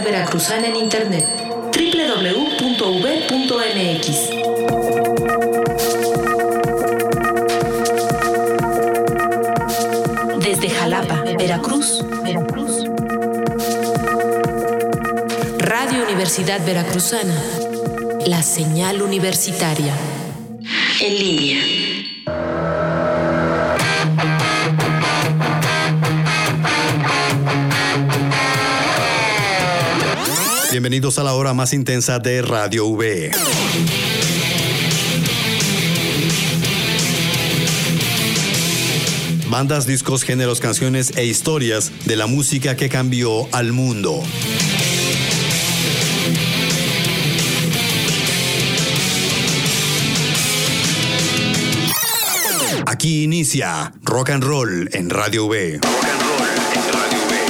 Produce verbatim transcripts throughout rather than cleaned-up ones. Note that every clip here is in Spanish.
Veracruzana en internet doble u doble u doble u punto u v punto m x. Desde Jalapa, Veracruz, Veracruz. Radio Universidad Veracruzana, la señal universitaria. En línea. Bienvenidos a la hora más intensa de Radio V. Bandas, discos, géneros, canciones e historias de la música que cambió al mundo. Aquí inicia Rock and Roll en Radio V. Rock and Roll en Radio V.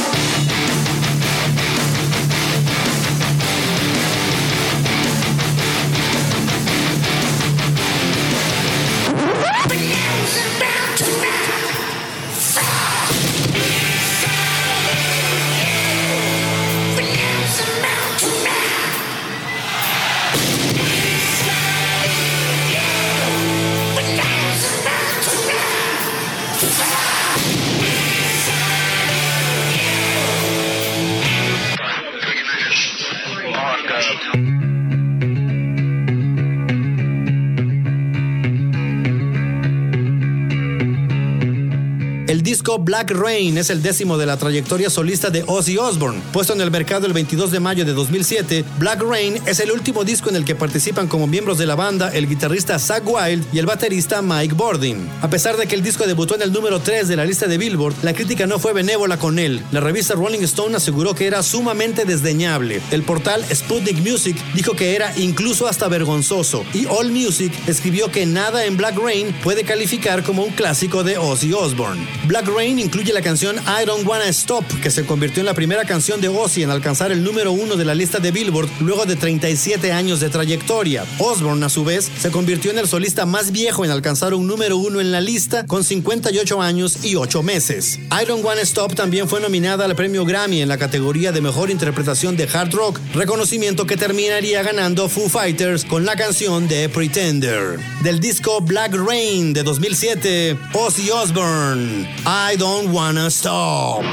El disco Black Rain es el décimo de la trayectoria solista de Ozzy Osbourne. Puesto en el mercado el veintidós de mayo de dos mil siete, Black Rain es el último disco en el que participan como miembros de la banda el guitarrista Zakk Wylde y el baterista Mike Bordin. A pesar de que el disco debutó en el número tres de la lista de Billboard, la crítica no fue benévola con él. La revista Rolling Stone aseguró que era sumamente desdeñable. El portal Sputnik Music dijo que era incluso hasta vergonzoso. Y AllMusic escribió que nada en Black Rain puede calificar como un clásico de Ozzy Osbourne. Black Rain incluye la canción I Don't Wanna Stop, que se convirtió en la primera canción de Ozzy en alcanzar el número uno de la lista de Billboard luego de treinta y siete años de trayectoria. Osbourne, a su vez, se convirtió en el solista más viejo en alcanzar un número uno en la lista con cincuenta y ocho años y ocho meses. I Don't Wanna Stop también fue nominada al premio Grammy en la categoría de mejor interpretación de hard rock, reconocimiento que terminaría ganando Foo Fighters con la canción The Pretender. Del disco Black Rain de dos mil siete, Ozzy Osbourne, I Don't Wanna Stop.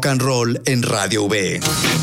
Rock and Roll en Radio V.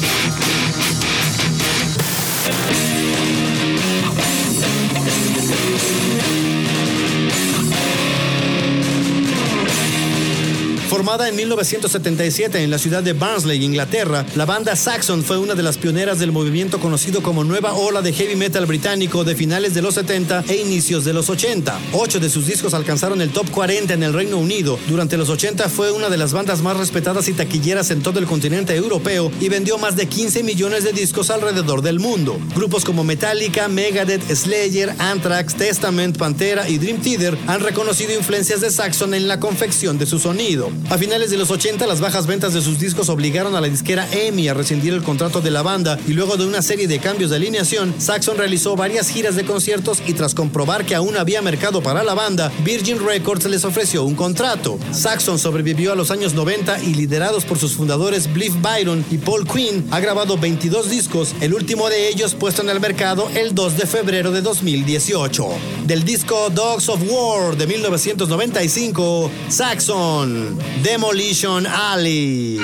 Formada en mil novecientos setenta y siete en la ciudad de Barnsley, Inglaterra, la banda Saxon fue una de las pioneras del movimiento conocido como Nueva Ola de Heavy Metal británico de finales de los setenta e inicios de los ochenta. Ocho de sus discos alcanzaron el top cuarenta en el Reino Unido. Durante los ochenta fue una de las bandas más respetadas y taquilleras en todo el continente europeo y vendió más de quince millones de discos alrededor del mundo. Grupos como Metallica, Megadeth, Slayer, Anthrax, Testament, Pantera y Dream Theater han reconocido influencias de Saxon en la confección de su sonido. A finales de los ochenta, las bajas ventas de sus discos obligaron a la disquera E M I a rescindir el contrato de la banda y luego de una serie de cambios de alineación, Saxon realizó varias giras de conciertos y tras comprobar que aún había mercado para la banda, Virgin Records les ofreció un contrato. Saxon sobrevivió a los años noventa y liderados por sus fundadores Bliff Byron y Paul Quinn, ha grabado veintidós discos, el último de ellos puesto en el mercado el dos de febrero de dos mil dieciocho. Del disco Dogs of War de mil novecientos noventa y cinco, Saxon, Demolition Alley.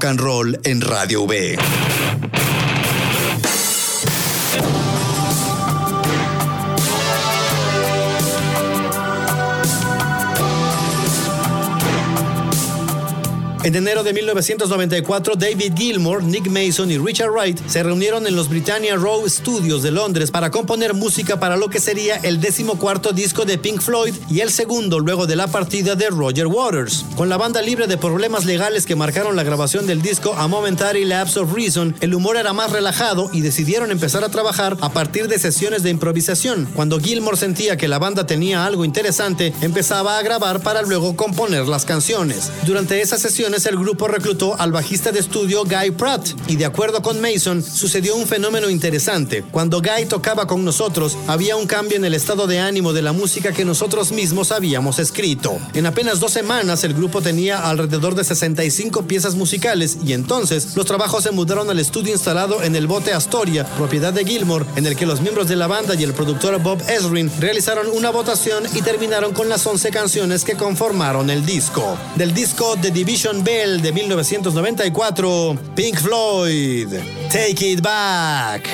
rock and roll en Radio V. En enero de mil novecientos noventa y cuatro, David Gilmour, Nick Mason y Richard Wright se reunieron en los Britannia Row Studios de Londres para componer música para lo que sería el decimocuarto disco de Pink Floyd y el segundo luego de la partida de Roger Waters. Con la banda libre de problemas legales que marcaron la grabación del disco A Momentary Lapse of Reason, el humor era más relajado y decidieron empezar a trabajar a partir de sesiones de improvisación. Cuando Gilmour sentía que la banda tenía algo interesante, empezaba a grabar para luego componer las canciones. Durante esas sesiones, el grupo reclutó al bajista de estudio Guy Pratt y, de acuerdo con Mason, sucedió un fenómeno interesante. Cuando Guy tocaba con nosotros, había un cambio en el estado de ánimo de la música que nosotros mismos habíamos escrito. En apenas dos semanas el grupo tenía alrededor de sesenta y cinco piezas musicales y entonces los trabajos se mudaron al estudio instalado en el Bote Astoria, propiedad de Gilmour, en el que los miembros de la banda y el productor Bob Ezrin realizaron una votación y terminaron con las once canciones que conformaron el disco. Del disco The Division Bell de mil novecientos noventa y cuatro, Pink Floyd, Take It Back.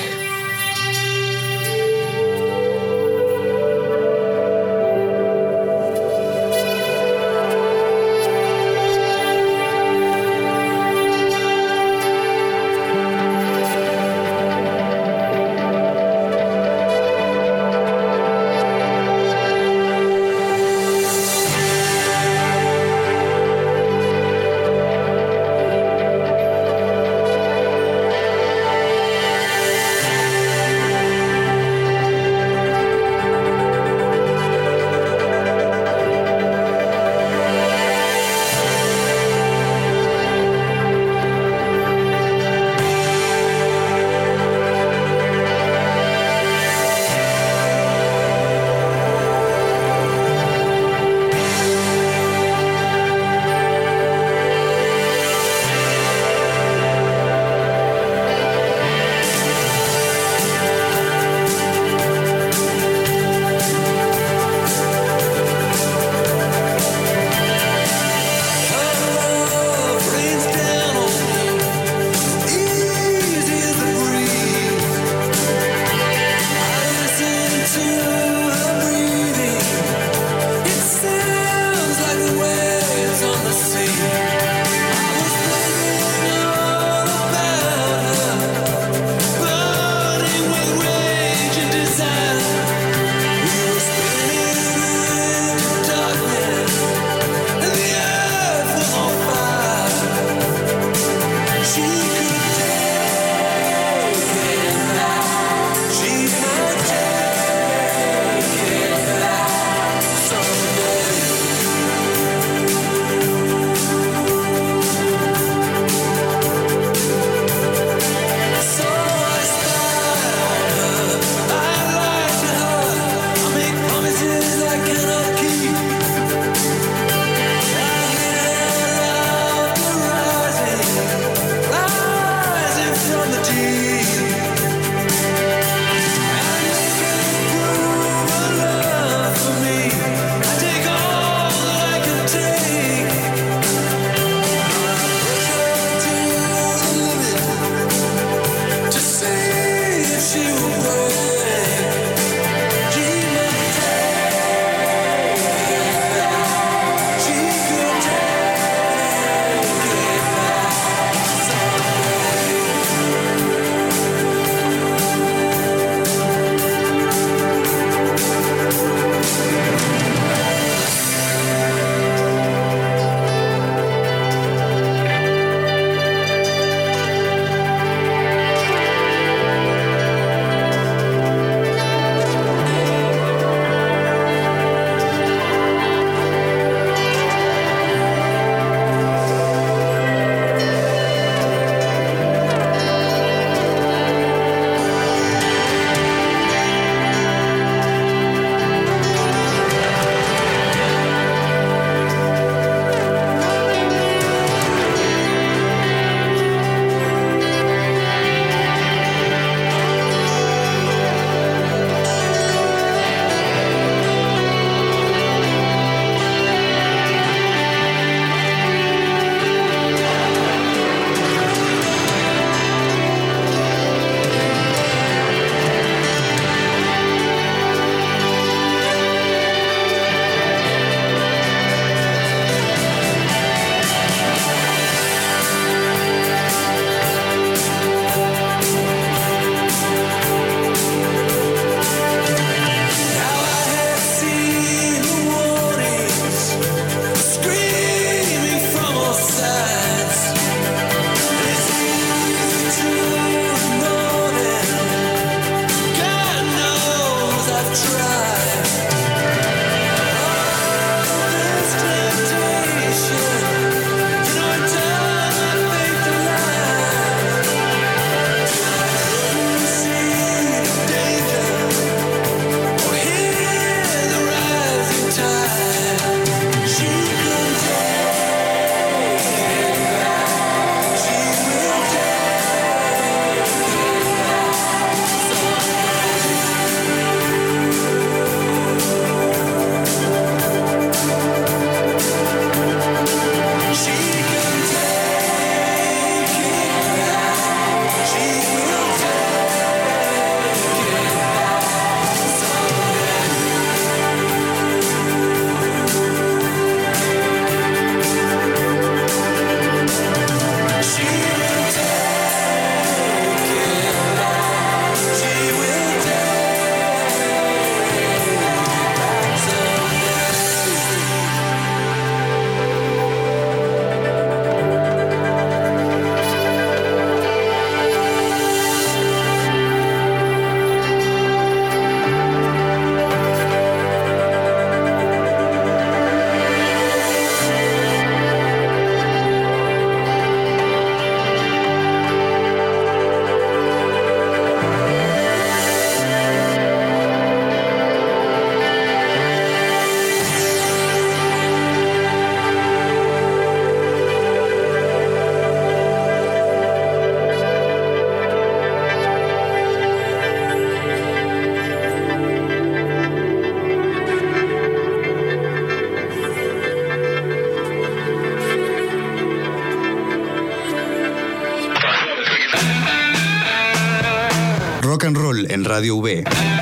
Musical en Radio V.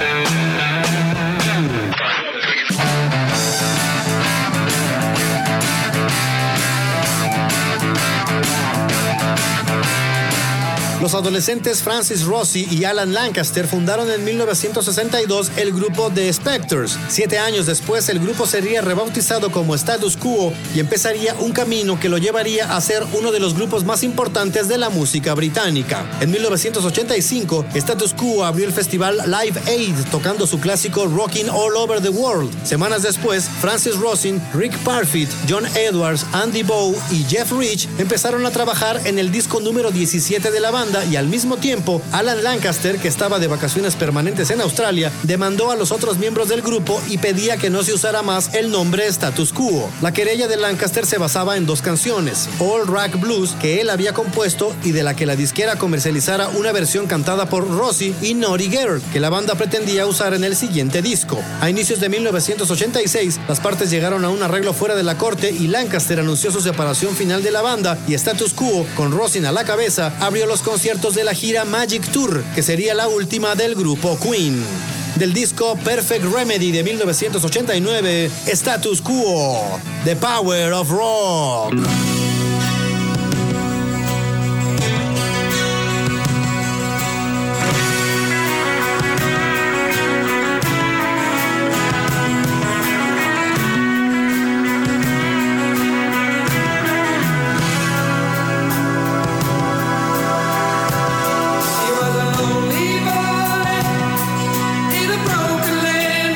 Los adolescentes Francis Rossi y Alan Lancaster fundaron en mil novecientos sesenta y dos el grupo The Spectors. Siete años después, el grupo sería rebautizado como Status Quo y empezaría un camino que lo llevaría a ser uno de los grupos más importantes de la música británica. En mil novecientos ochenta y cinco, Status Quo abrió el festival Live Aid tocando su clásico Rockin' All Over the World. Semanas después, Francis Rossi, Rick Parfitt, John Edwards, Andy Bow y Jeff Rich empezaron a trabajar en el disco número diecisiete de la banda, y al mismo tiempo Alan Lancaster, que estaba de vacaciones permanentes en Australia, demandó a los otros miembros del grupo y pedía que no se usara más el nombre Status Quo. La querella de Lancaster se basaba en dos canciones: All Rock Blues, que él había compuesto y de la que la disquera comercializara una versión cantada por Rossi, y Naughty Girl, que la banda pretendía usar en el siguiente disco. A inicios de mil novecientos ochenta y seis, las partes llegaron a un arreglo fuera de la corte y Lancaster anunció su separación final de la banda, y Status Quo, con Rossi a la cabeza, abrió los conciertos de la gira Magic Tour, que sería la última del grupo Queen. Del disco Perfect Remedy de mil novecientos ochenta y nueve, Status Quo, The Power of Rock.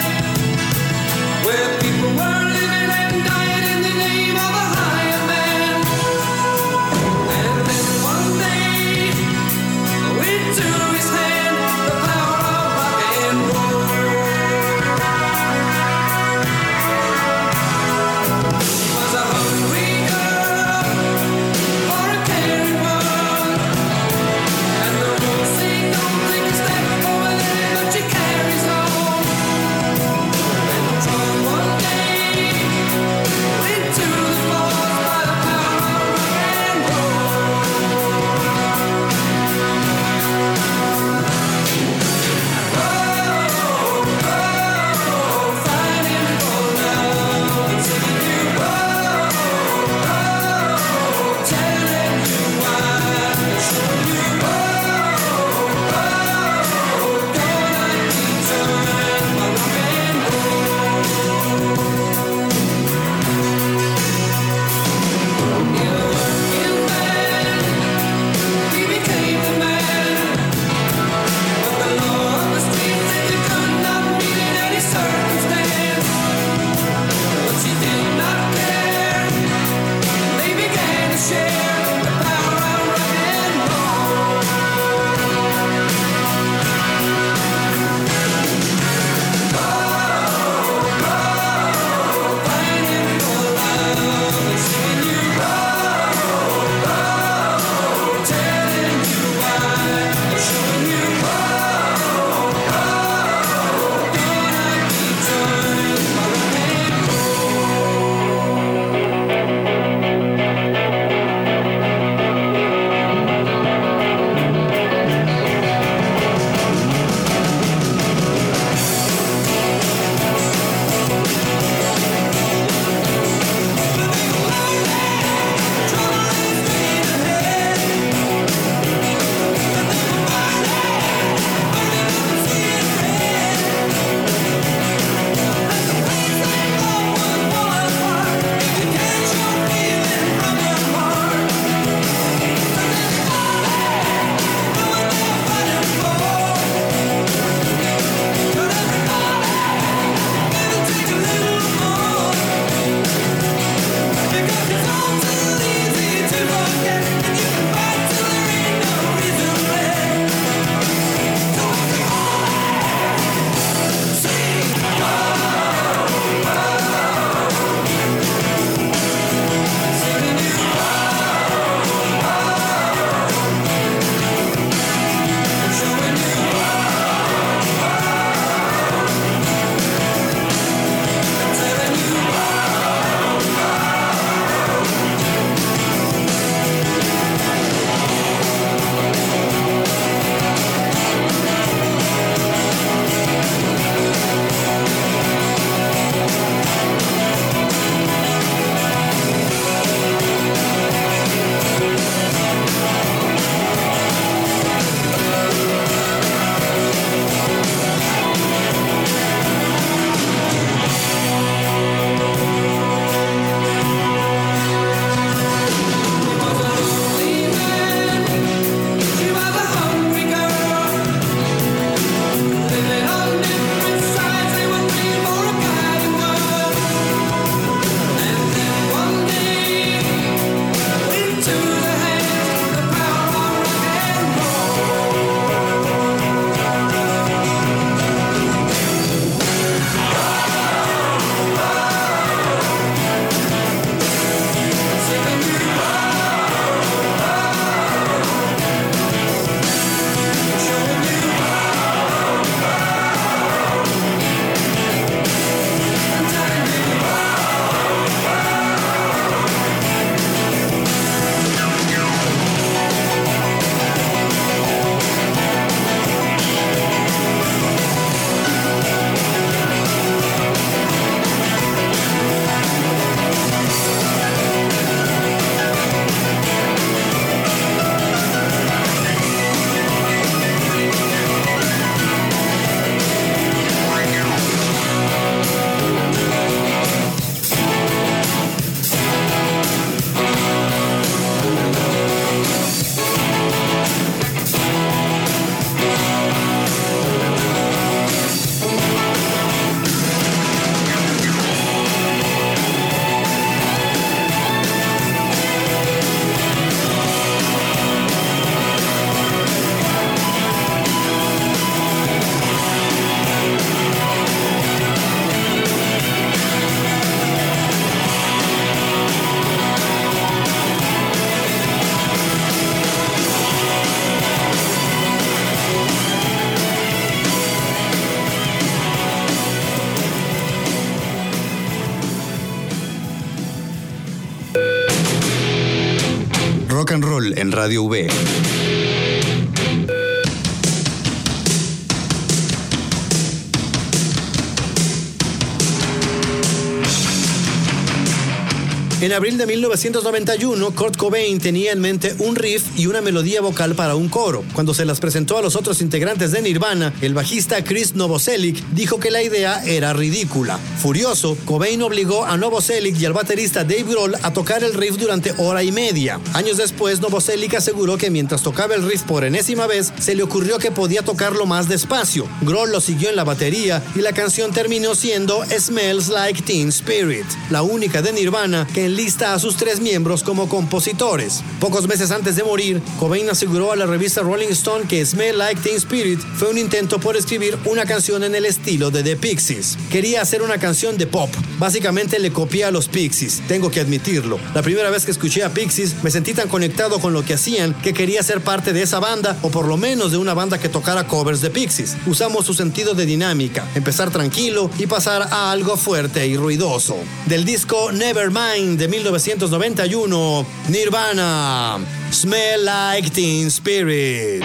Where people were living and dying in the name of a higher man. Rock and Roll en Radio V. En abril de mil novecientos noventa y uno, Kurt Cobain tenía en mente un riff y una melodía vocal para un coro. Cuando se las presentó a los otros integrantes de Nirvana, el bajista Chris Novoselic dijo que la idea era ridícula. Furioso, Cobain obligó a Novoselic y al baterista Dave Grohl a tocar el riff durante hora y media. Años después, Novoselic aseguró que mientras tocaba el riff por enésima vez, se le ocurrió que podía tocarlo más despacio. Grohl lo siguió en la batería y la canción terminó siendo Smells Like Teen Spirit, la única de Nirvana que lista a sus tres miembros como compositores. Pocos meses antes de morir, Cobain aseguró a la revista Rolling Stone que Smell Like Teen Spirit fue un intento por escribir una canción en el estilo de The Pixies. Quería hacer una canción de pop. Básicamente le copié a los Pixies, tengo que admitirlo. La primera vez que escuché a Pixies me sentí tan conectado con lo que hacían que quería ser parte de esa banda, o por lo menos de una banda que tocara covers de Pixies. Usamos su sentido de dinámica, empezar tranquilo y pasar a algo fuerte y ruidoso. Del disco Nevermind de mil novecientos noventa y uno, Nirvana, Smell Like Teen Spirit.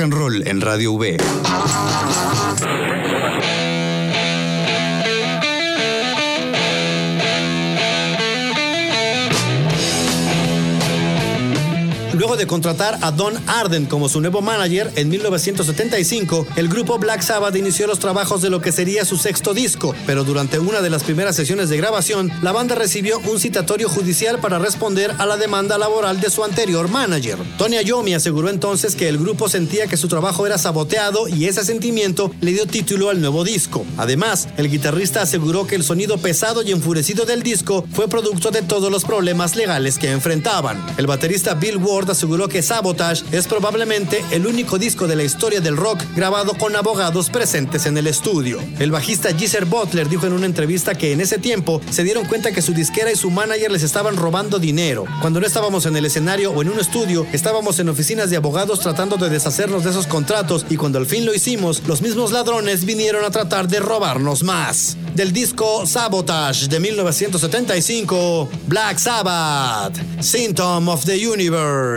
and roll en Radio V. Luego de contratar a Don Arden como su nuevo manager, en mil novecientos setenta y cinco, el grupo Black Sabbath inició los trabajos de lo que sería su sexto disco, pero durante una de las primeras sesiones de grabación, la banda recibió un citatorio judicial para responder a la demanda laboral de su anterior manager. Tony Iommi aseguró entonces que el grupo sentía que su trabajo era saboteado y ese sentimiento le dio título al nuevo disco. Además, el guitarrista aseguró que el sonido pesado y enfurecido del disco fue producto de todos los problemas legales que enfrentaban. El baterista Bill Ward aseguró que Sabotage es probablemente el único disco de la historia del rock grabado con abogados presentes en el estudio. El bajista Geezer Butler dijo en una entrevista que en ese tiempo se dieron cuenta que su disquera y su manager les estaban robando dinero. Cuando no estábamos en el escenario o en un estudio, estábamos en oficinas de abogados tratando de deshacernos de esos contratos, y cuando al fin lo hicimos, los mismos ladrones vinieron a tratar de robarnos más. Del disco Sabotage de mil novecientos setenta y cinco, Black Sabbath, Symptom of the Universe.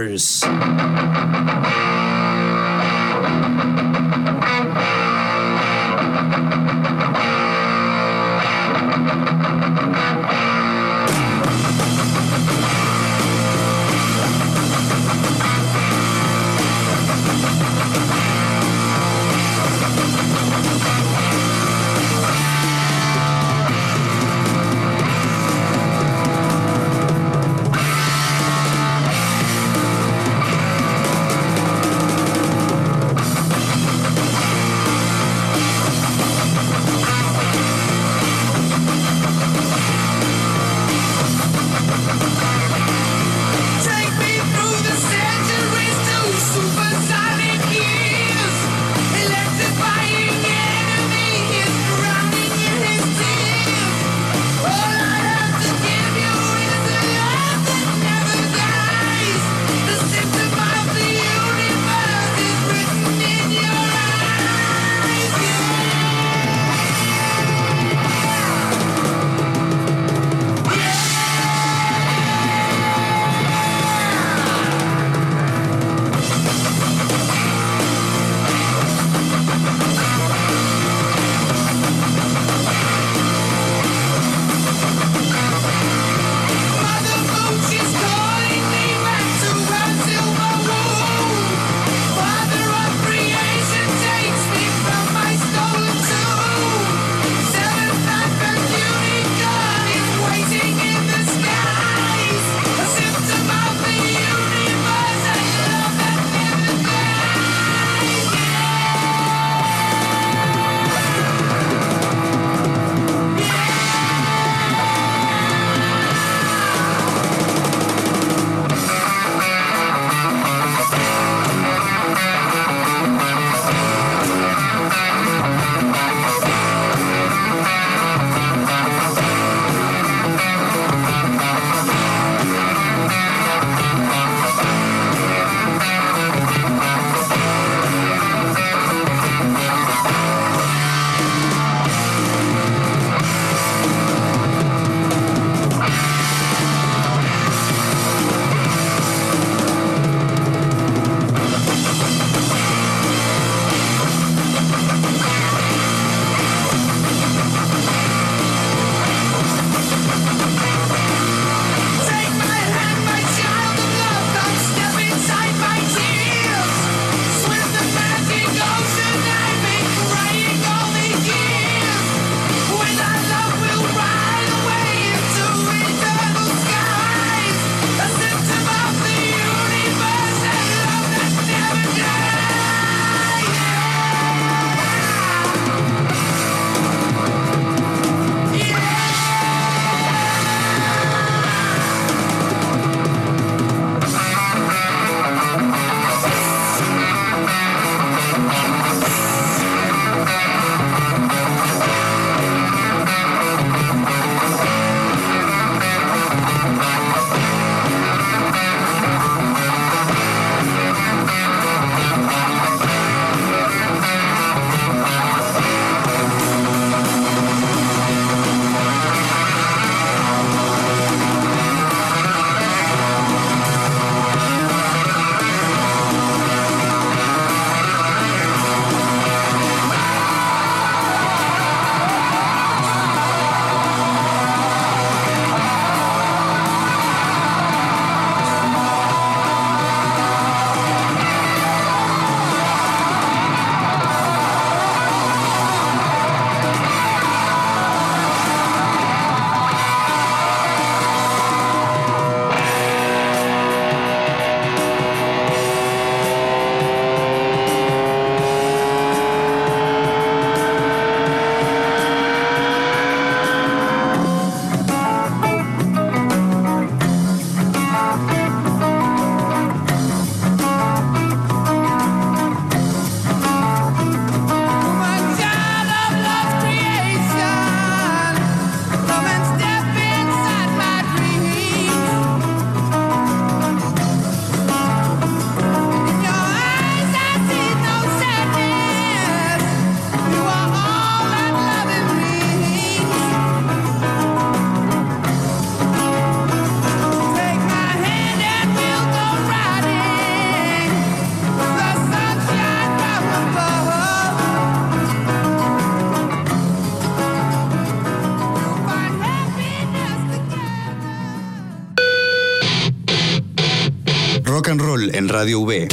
Rock and Roll en Radio V.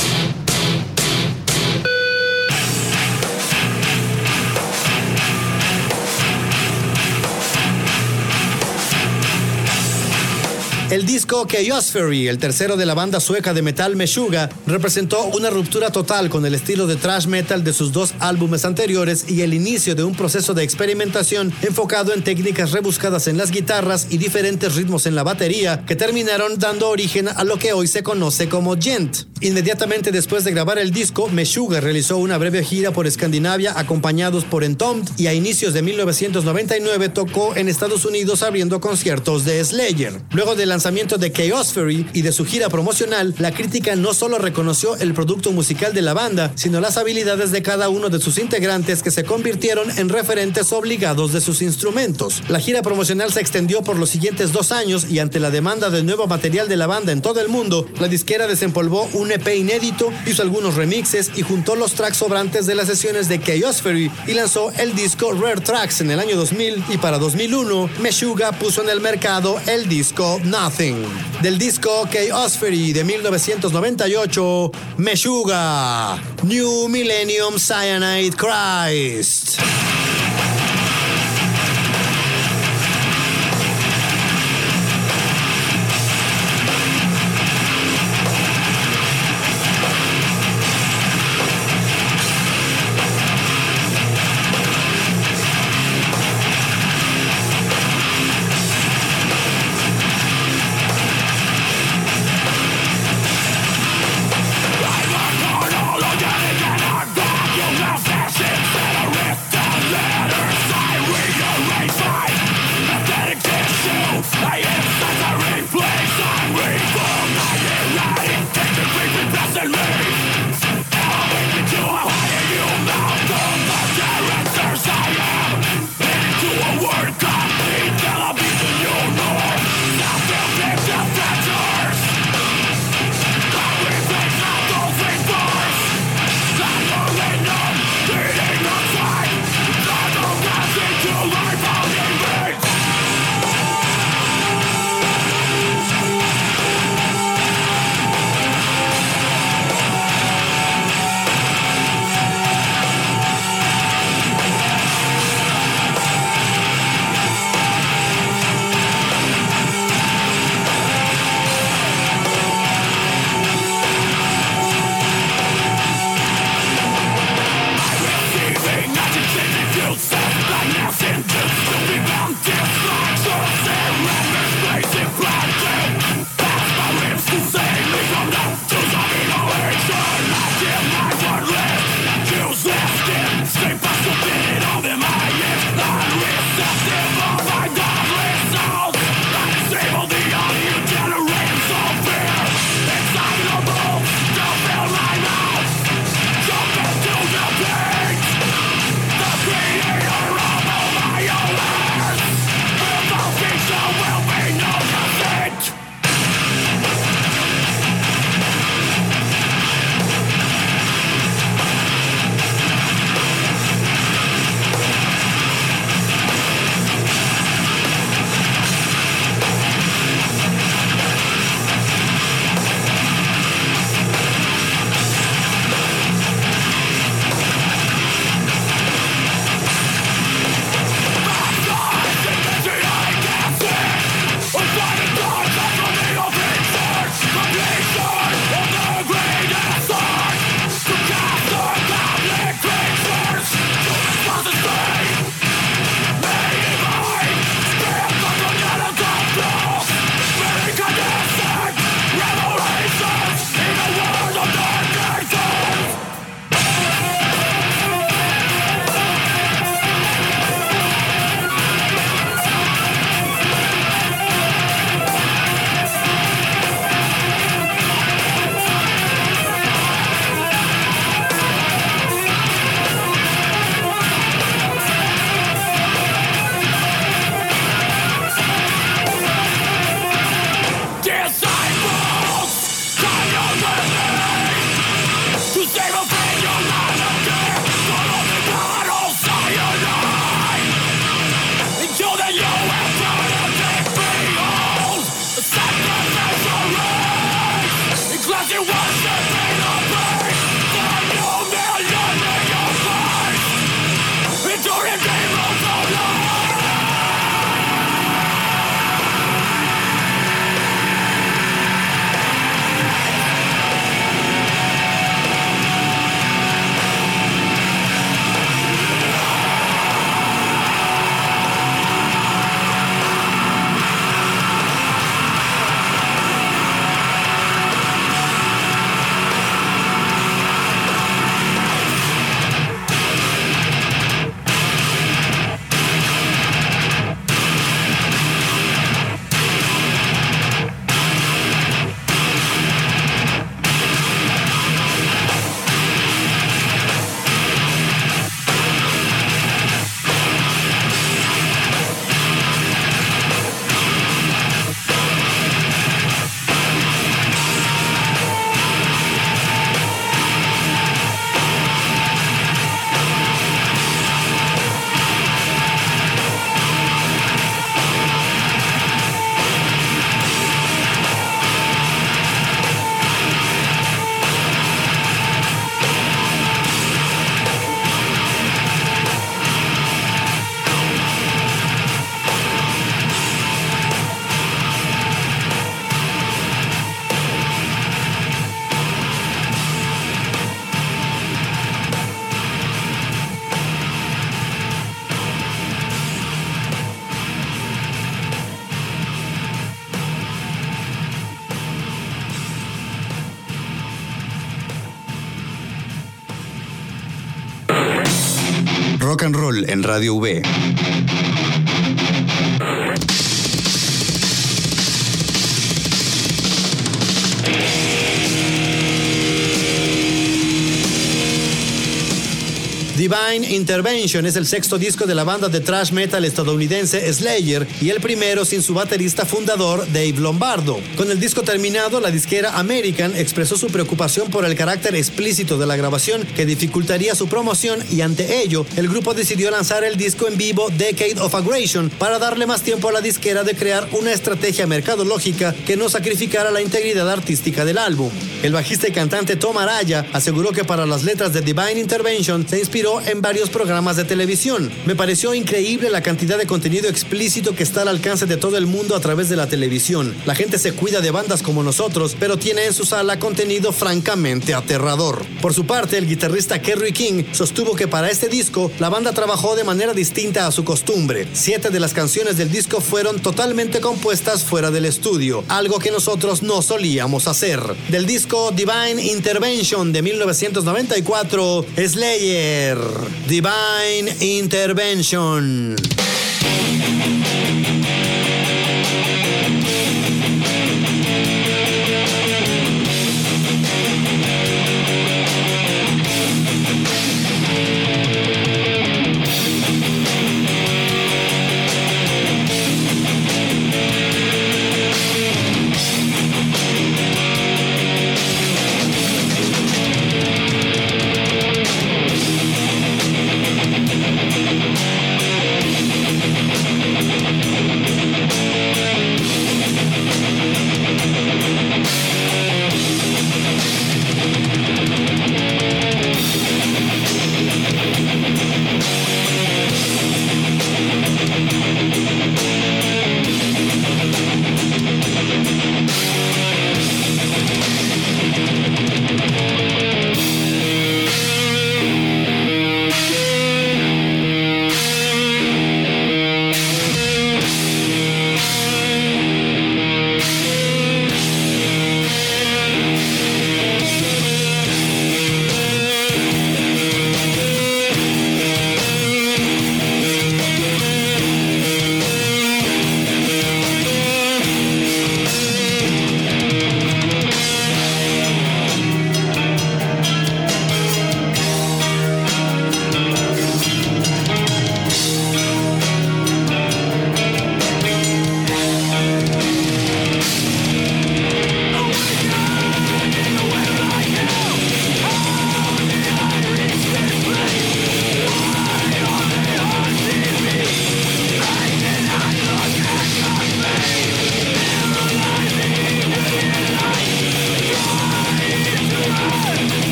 El disco Chaosfery, el tercero de la banda sueca de metal Meshuggah, representó una ruptura total con el estilo de thrash metal de sus dos álbumes anteriores y el inicio de un proceso de experimentación enfocado en técnicas rebuscadas en las guitarras y diferentes ritmos en la batería que terminaron dando origen a lo que hoy se conoce como djent. Inmediatamente después de grabar el disco, Meshuggah realizó una breve gira por Escandinavia acompañados por Entombed y a inicios de mil novecientos noventa y nueve tocó en Estados Unidos abriendo conciertos de Slayer. Luego del lanzamiento de Chaosfery y de su gira promocional, la crítica no solo reconoció el producto musical de la banda, sino las habilidades de cada uno de sus integrantes que se convirtieron en referentes obligados de sus instrumentos. La gira promocional se extendió por los siguientes dos años y ante la demanda de nuevo material de la banda en todo el mundo, la disquera desempolvó un E P inédito, hizo algunos remixes y juntó los tracks sobrantes de las sesiones de Chaosfery y lanzó el disco Rare Tracks en el año dos mil, y para dos mil uno, Meshuggah puso en el mercado el disco Nothing. Del disco Chaosfery de mil novecientos noventa y ocho, Meshuggah, New Millennium Cyanide Christ. All of you, get on back, you have fashion, set a rift and Rock and Roll en Radio V. Divine Intervention es el sexto disco de la banda de thrash metal estadounidense Slayer y el primero sin su baterista fundador Dave Lombardo. Con el disco terminado, la disquera American expresó su preocupación por el carácter explícito de la grabación que dificultaría su promoción y ante ello, el grupo decidió lanzar el disco en vivo Decade of Aggression para darle más tiempo a la disquera de crear una estrategia mercadológica que no sacrificara la integridad artística del álbum. El bajista y cantante Tom Araya aseguró que para las letras de Divine Intervention se inspiró en varios programas de televisión. Me pareció increíble la cantidad de contenido explícito que está al alcance de todo el mundo a través de la televisión. La gente se cuida de bandas como nosotros, pero tiene en su sala contenido francamente aterrador. Por su parte, el guitarrista Kerry King sostuvo que para este disco, la banda trabajó de manera distinta a su costumbre. Siete de las canciones del disco fueron totalmente compuestas fuera del estudio, algo que nosotros no solíamos hacer. Del disco Divine Intervention de mil novecientos noventa y cuatro, Slayer. Divine Intervention.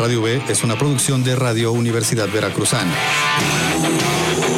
Radio V es una producción de Radio Universidad Veracruzana.